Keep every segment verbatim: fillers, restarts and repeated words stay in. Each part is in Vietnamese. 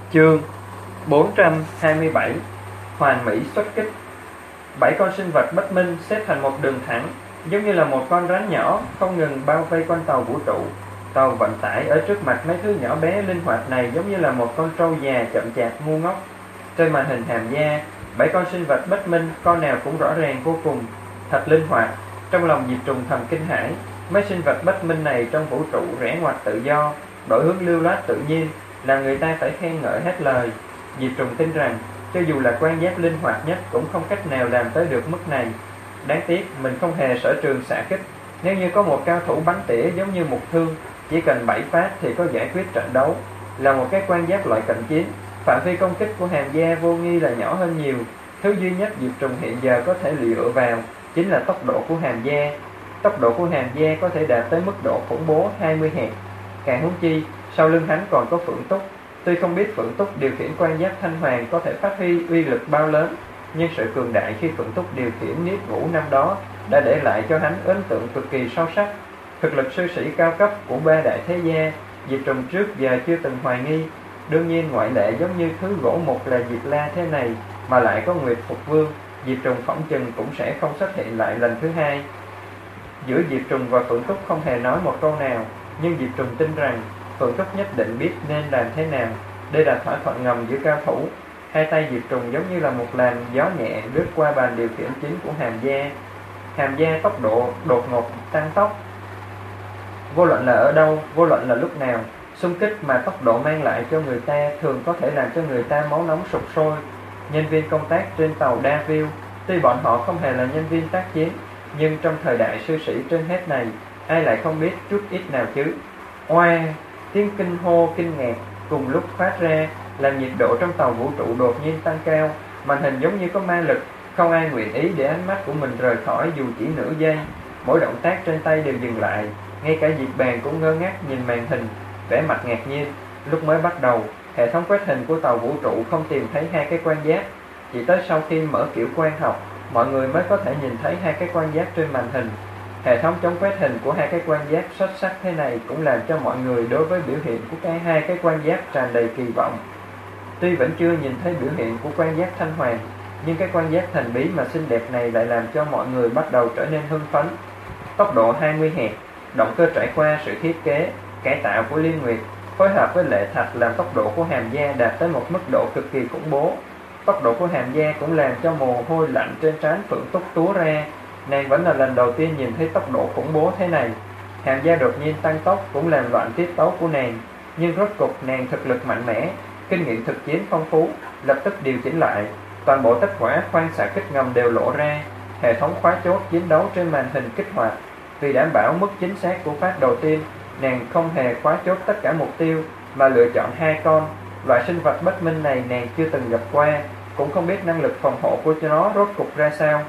Chương bốn trăm hai mươi bảy. Hoàn mỹ xuất kích. Bảy con sinh vật bất minh xếp thành một đường thẳng, giống như là một con rắn nhỏ không ngừng bao vây quanh tàu vũ trụ. Tàu vận tải ở trước mặt mấy thứ nhỏ bé linh hoạt này giống như là một con trâu già chậm chạp ngu ngốc. Trên màn hình hàm gia, bảy con sinh vật bất minh, con nào cũng rõ ràng vô cùng, thật linh hoạt. Trong lòng Diệp Trùng thầm kinh hãi, mấy sinh vật bất minh này trong vũ trụ rẽ ngoặt tự do, đổi hướng lưu loát tự nhiên, làm người ta phải khen ngợi hết lời. Diệp Trùng tin rằng cho dù là quan giác linh hoạt nhất cũng không cách nào làm tới được mức này. Đáng tiếc mình không hề sở trường xạ kích. Nếu như có một cao thủ bắn tỉa giống như Mục Thương, chỉ cần bảy phát thì có giải quyết trận đấu. Là một cái quan giác loại cận chiến, phạm vi công kích của hàm gia vô nghi là nhỏ hơn nhiều. Thứ duy nhất Diệp Trùng hiện giờ có thể dựa vào chính là tốc độ của hàm gia. Tốc độ của hàm gia có thể đạt tới mức độ khủng bố hai mươi héc. Càng huống chi sau lưng hắn còn có Phượng Túc. Tuy không biết Phượng Túc điều khiển quan giác thanh hoàng có thể phát huy uy lực bao lớn, nhưng sự cường đại khi Phượng Túc điều khiển Niết Ngũ năm đó đã để lại cho hắn ấn tượng cực kỳ sâu sắc. Thực lực sư sĩ cao cấp của ba đại thế gia, Diệp Trùng trước giờ chưa từng hoài nghi. Đương nhiên ngoại lệ giống như thứ gỗ mục là Diệp La thế này mà lại có Nguyệt Phục Vương, Diệp Trùng phỏng chừng cũng sẽ không xuất hiện lại lần thứ hai. Giữa Diệp Trùng và Phượng Túc không hề nói một câu nào, nhưng Diệp Trùng tin rằng Phượng Túc nhất định biết nên làm thế nào. Đây là thỏa thuận ngầm giữa cao thủ. Hai tay Diệp Trùng giống như là một làn gió nhẹ lướt qua bàn điều khiển chính của hàm gia. Hàm gia tốc độ đột ngột tăng tốc. Vô luận là ở đâu, vô luận là lúc nào, xung kích mà tốc độ mang lại cho người ta thường có thể làm cho người ta máu nóng sục sôi. Nhân viên công tác trên tàu Davil, tuy bọn họ không hề là nhân viên tác chiến, nhưng trong thời đại sư sĩ trên hết này, ai lại không biết chút ít nào chứ? Oa! Tiếng kinh hô kinh ngạc cùng lúc phát ra, làm nhiệt độ trong tàu vũ trụ đột nhiên tăng cao. Màn hình giống như có ma lực, không ai nguyện ý để ánh mắt của mình rời khỏi dù chỉ nửa giây. Mỗi động tác trên tay đều dừng lại, ngay cả Diệp Bàn cũng ngơ ngác nhìn màn hình, vẻ mặt ngạc nhiên. Lúc mới bắt đầu, hệ thống quét hình của tàu vũ trụ không tìm thấy hai cái quan giác. Chỉ tới sau khi mở kiểu quan học, mọi người mới có thể nhìn thấy hai cái quan giác trên màn hình. Hệ thống chống quét hình của hai cái quan giác xuất sắc thế này cũng làm cho mọi người đối với biểu hiện của cái hai cái quan giác tràn đầy kỳ vọng. Tuy vẫn chưa nhìn thấy biểu hiện của quan giác thanh hoàng, nhưng cái quan giác thần bí mà xinh đẹp này lại làm cho mọi người bắt đầu trở nên hưng phấn. Tốc độ hai mươi héc, động cơ trải qua sự thiết kế, cải tạo của Liên Nguyệt, phối hợp với Lệ Thạch làm tốc độ của hàm gia đạt tới một mức độ cực kỳ khủng bố. Tốc độ của hàm gia cũng làm cho mồ hôi lạnh trên trán Phượng Túc túa ra. Nàng vẫn là lần đầu tiên nhìn thấy tốc độ khủng bố thế này. Hàm gia đột nhiên tăng tốc cũng làm loạn tiết tấu của nàng, nhưng rốt cục nàng thực lực mạnh mẽ, kinh nghiệm thực chiến phong phú, lập tức điều chỉnh lại. Toàn bộ tất quả khoang xạ kích ngầm đều lộ ra. Hệ thống khóa chốt chiến đấu trên màn hình kích hoạt. Vì đảm bảo mức chính xác của phát đầu tiên, nàng không hề khóa chốt tất cả mục tiêu mà lựa chọn hai con. Loại sinh vật bất minh này nàng chưa từng gặp qua, cũng không biết năng lực phòng hộ của nó rốt cục ra sao.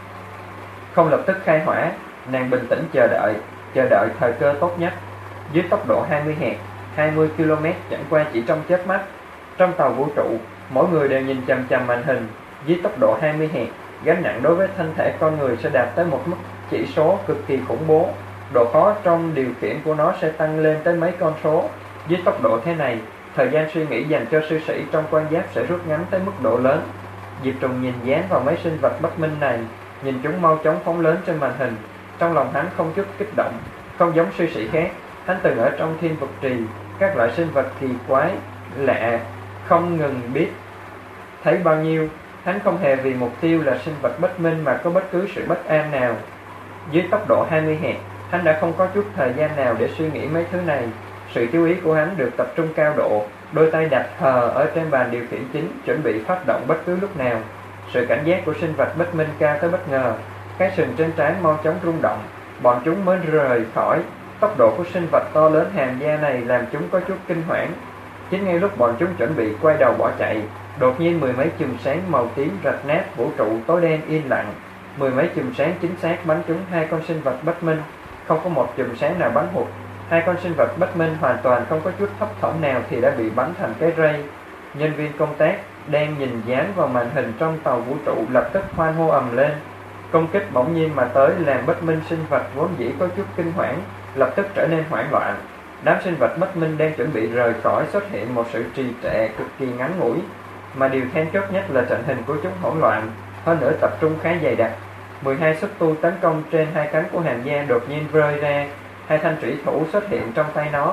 Không lập tức khai hỏa, nàng bình tĩnh chờ đợi, chờ đợi thời cơ tốt nhất. Dưới tốc độ hai mươi héc, hai mươi ki lô mét chẳng qua chỉ trong chớp mắt. Trong tàu vũ trụ, mỗi người đều nhìn chằm chằm màn hình. Dưới tốc độ hai mươi héc, gánh nặng đối với thân thể con người sẽ đạt tới một mức chỉ số cực kỳ khủng bố. Độ khó trong điều khiển của nó sẽ tăng lên tới mấy con số. Dưới tốc độ thế này, thời gian suy nghĩ dành cho sư sĩ trong quan giác sẽ rút ngắn tới mức độ lớn. Diệp Trùng nhìn dán vào mấy sinh vật bất minh này, nhìn chúng mau chóng phóng lớn trên màn hình. Trong lòng hắn không chút kích động. Không giống sư sĩ khác, hắn từng ở trong thiên vực trì, các loại sinh vật kỳ quái, lạ, không ngừng biết thấy bao nhiêu. Hắn không hề vì mục tiêu là sinh vật bất minh mà có bất cứ sự bất an nào. Dưới tốc độ hai mươi héc, hắn đã không có chút thời gian nào để suy nghĩ mấy thứ này. Sự chú ý của hắn được tập trung cao độ, đôi tay đặt hờ ở trên bàn điều khiển chính, chuẩn bị phát động bất cứ lúc nào. Sự cảnh giác của sinh vật bất minh cao tới bất ngờ. Cái sừng trên trán mau chóng rung động, bọn chúng mới rời khỏi. Tốc độ của sinh vật to lớn hàm gia này làm chúng có chút kinh hoảng. Chính ngay lúc bọn chúng chuẩn bị quay đầu bỏ chạy, đột nhiên mười mấy chùm sáng màu tím rạch nát vũ trụ tối đen yên lặng. Mười mấy chùm sáng chính xác bắn trúng hai con sinh vật bất minh, không có một chùm sáng nào bắn hụt. Hai con sinh vật bất minh hoàn toàn không có chút thấp thỏm nào thì đã bị bắn thành cái rây. Nhân viên công tác đang nhìn dán vào màn hình trong tàu vũ trụ lập tức hoan hô ầm lên. Công kích bỗng nhiên mà tới làm bất minh sinh vật vốn dĩ có chút kinh hoảng lập tức trở nên hoảng loạn. Đám sinh vật bất minh đang chuẩn bị rời khỏi xuất hiện một sự trì trệ cực kỳ ngắn ngủi, mà điều then chốt nhất là trận hình của chúng hỗn loạn, hơn nữa tập trung khá dày đặc. mười hai xúc tu tấn công trên hai cánh của Hàm Gia đột nhiên rơi ra, hai thanh trủy thủ xuất hiện trong tay nó.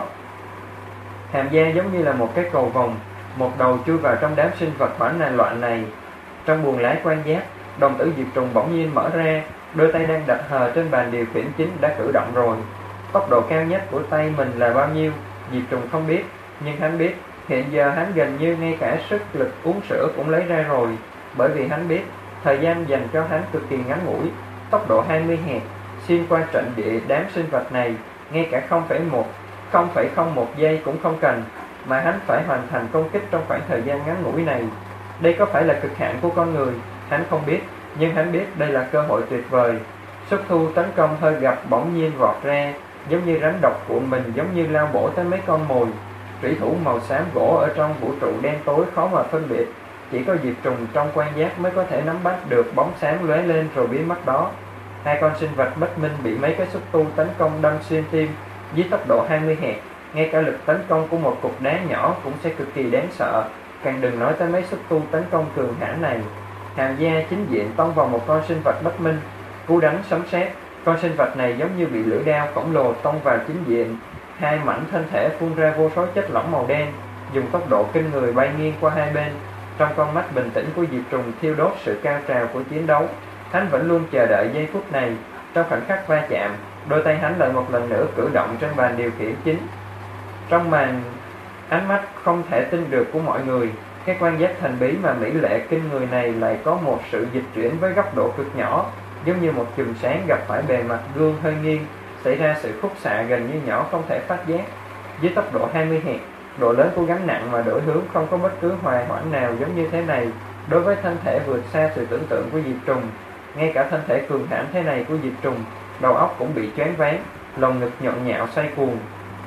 Hàm Gia giống như là một cái cầu vồng, một đầu chui vào trong đám sinh vật hoảng loạn này. Trong buồng lái quan giác, đồng tử diệp trùng bỗng nhiên mở ra, đôi tay đang đặt hờ trên bàn điều khiển chính đã cử động rồi. Tốc độ cao nhất của tay mình là bao nhiêu, diệp trùng không biết, nhưng hắn biết hiện giờ hắn gần như ngay cả sức lực uống sữa cũng lấy ra rồi, bởi vì hắn biết thời gian dành cho hắn cực kỳ ngắn ngủi. Tốc độ hai mươi hẹp xuyên qua trận địa đám sinh vật này, ngay cả không phẩy không một giây cũng không cần, mà hắn phải hoàn thành công kích trong khoảng thời gian ngắn ngủi này. Đây có phải là cực hạn của con người, hắn không biết, nhưng hắn biết đây là cơ hội tuyệt vời. Xúc thu tấn công hơi gặp bỗng nhiên vọt ra, giống như rắn độc cuộn mình, giống như lao bổ tới mấy con mồi. Thủy thủ màu xám gỗ ở trong vũ trụ đen tối khó mà phân biệt, chỉ có diệp trùng trong quan giác mới có thể nắm bắt được bóng sáng lóe lên rồi biến mất đó. Hai con sinh vật bất minh bị mấy cái xúc tu tấn công đâm xuyên tim với tốc độ hai mươi hẹp, ngay cả lực tấn công của một cục đá nhỏ cũng sẽ cực kỳ đáng sợ, càng đừng nói tới mấy xúc tu tấn công cường hãn này. Hàm Gia chính diện tông vào một con sinh vật bất minh, cú đánh sấm sét. Con sinh vật này giống như bị lưỡi đao khổng lồ tông vào chính diện, hai mảnh thân thể phun ra vô số chất lỏng màu đen, dùng tốc độ kinh người bay nghiêng qua hai bên. Trong con mắt bình tĩnh của diệp trùng thiêu đốt sự cao trào của chiến đấu. Hắn vẫn luôn chờ đợi giây phút này. Trong khoảnh khắc va chạm, đôi tay hắn lại một lần nữa cử động trên bàn điều khiển chính. Trong màn ánh mắt không thể tin được của mọi người, cái quan giác thần bí mà mỹ lệ kinh người này lại có một sự dịch chuyển với góc độ cực nhỏ, giống như một chùm sáng gặp phải bề mặt gương hơi nghiêng, xảy ra sự khúc xạ gần như nhỏ không thể phát giác. Với tốc độ hai mươi hẹp, độ lớn của gánh nặng mà đổi hướng không có bất cứ hòa hoãn nào giống như thế này. Đối với thân thể vượt xa sự tưởng tượng của diệp trùng, ngay cả thân thể cường hãn thế này của diệp trùng, đầu óc cũng bị choáng váng, lồng ngực nhộn nhạo xoay cuồng.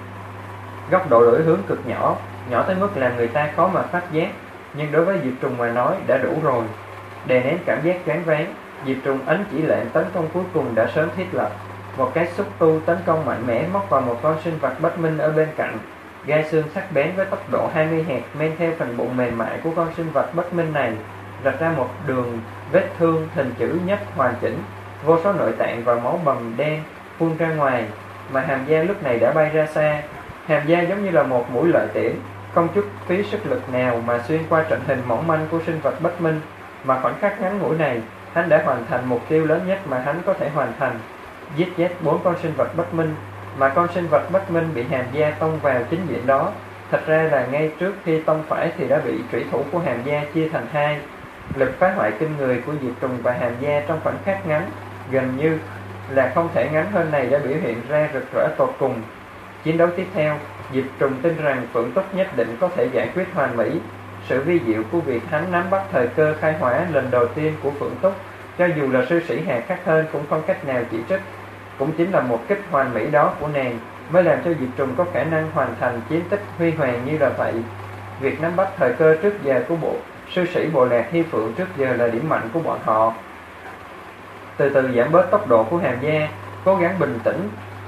Góc độ đổi hướng cực nhỏ, nhỏ tới mức làm người ta khó mà phát giác, nhưng đối với diệp trùng mà nói đã đủ rồi. Đè nén cảm giác choáng váng, diệp trùng ấn chỉ lệnh tấn công cuối cùng đã sớm thiết lập. Một cái xúc tu tấn công mạnh mẽ móc vào một con sinh vật bất minh ở bên cạnh. Gai xương sắc bén với tốc độ hai mươi hẹp men theo phần bụng mềm mại của con sinh vật bất minh này, rạch ra một đường vết thương hình chữ nhất hoàn chỉnh. Vô số nội tạng và máu bầm đen phun ra ngoài, mà Hàm Gia lúc này đã bay ra xa. Hàm Gia giống như là một mũi lợi tiễn, không chút phí sức lực nào mà xuyên qua trận hình mỏng manh của sinh vật bất minh. Mà khoảnh khắc ngắn ngủi này, hắn đã hoàn thành mục tiêu lớn nhất mà hắn có thể hoàn thành, giết chết bốn con sinh vật bất minh. Mà con sinh vật bất minh bị Hàm Gia tông vào chính diện đó, thật ra là ngay trước khi tông phải thì đã bị thủy thủ của Hàm Gia chia thành hai. Lực phá hoại kinh người của diệp trùng và Hàm Gia trong khoảnh khắc ngắn, gần như là không thể ngắn hơn này, đã biểu hiện ra rực rỡ tột cùng. Chiến đấu tiếp theo, diệp trùng tin rằng Phượng Túc nhất định có thể giải quyết hoàn mỹ. Sự vi diệu của việc hắn nắm bắt thời cơ khai hỏa lần đầu tiên của Phượng Túc, cho dù là sư sĩ hà khắc hơn cũng không cách nào chỉ trích. Cũng chính là một kích hoàn mỹ đó của nàng mới làm cho diệp trùng có khả năng hoàn thành chiến tích huy hoàng như là vậy. Việc nắm bắt thời cơ trước giờ của bộ sư sĩ bộ lạc Hy Phượng trước giờ là điểm mạnh của bọn họ. Từ từ giảm bớt tốc độ của Hàm Gia, cố gắng bình tĩnh,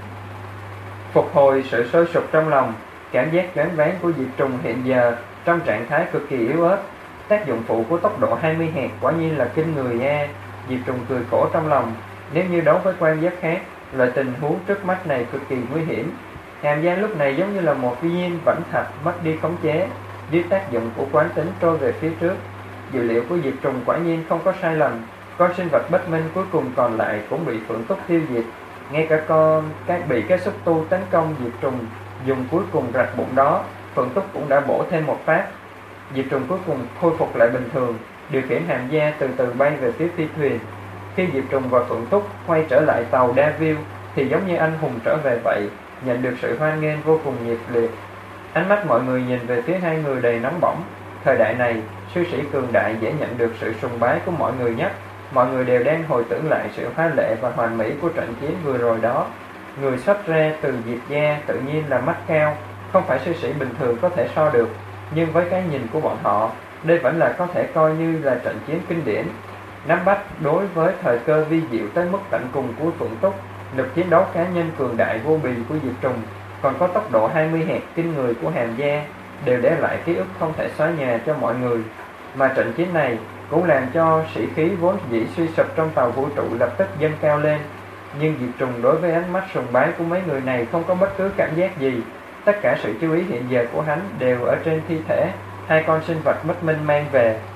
phục hồi sự sôi sục trong lòng. Cảm giác choáng váng của diệp trùng hiện giờ trong trạng thái cực kỳ yếu ớt. Tác dụng phụ của tốc độ hai mươi hẹp quả nhiên là kinh người nha. Diệp trùng cười khổ trong lòng. Nếu như đấu với quan giác khác, loại tình huống trước mắt này cực kỳ nguy hiểm. Hàm Gia lúc này giống như là một viên vẫn thạch mất đi khống chế, dưới tác dụng của quán tính trôi về phía trước. Dự liệu của diệp trùng quả nhiên không có sai lầm. Con sinh vật bất minh cuối cùng còn lại cũng bị Phượng Túc tiêu diệt. Ngay cả con các bị cái xúc tu tấn công diệp trùng dùng cuối cùng rạch bụng đó, Phượng Túc cũng đã bổ thêm một phát. Diệp trùng cuối cùng khôi phục lại bình thường, điều khiển Hàm Gia từ từ bay về phía phi thuyền. Khi diệp trùng và Phượng Túc quay trở lại tàu Davil thì giống như anh hùng trở về vậy, nhận được sự hoan nghênh vô cùng nhiệt liệt. Ánh mắt mọi người nhìn về phía hai người đầy nóng bỏng. Thời đại này, sư sĩ cường đại dễ nhận được sự sùng bái của mọi người nhất. Mọi người đều đang hồi tưởng lại sự hoa lệ và hoàn mỹ của trận chiến vừa rồi đó. Người xuất ra từ Diệp gia tự nhiên là mắt cao, không phải sư sĩ bình thường có thể so được. Nhưng với cái nhìn của bọn họ, đây vẫn là có thể coi như là trận chiến kinh điển. Nắm bắt đối với thời cơ vi diệu tới mức tận cùng của Phượng Túc, lực chiến đấu cá nhân cường đại vô bì của diệp trùng, còn có tốc độ hai mươi hạt kinh người của Hàn Gia, đều để lại ký ức không thể xóa nhòa cho mọi người. Mà trận chiến này cũng làm cho sĩ khí vốn dĩ suy sụp trong tàu vũ trụ lập tức dâng cao lên. Nhưng Diệp Trùng đối với ánh mắt sùng bái của mấy người này không có bất cứ cảm giác gì. Tất cả sự chú ý hiện giờ của hắn đều ở trên thi thể hai con sinh vật bất minh mang về.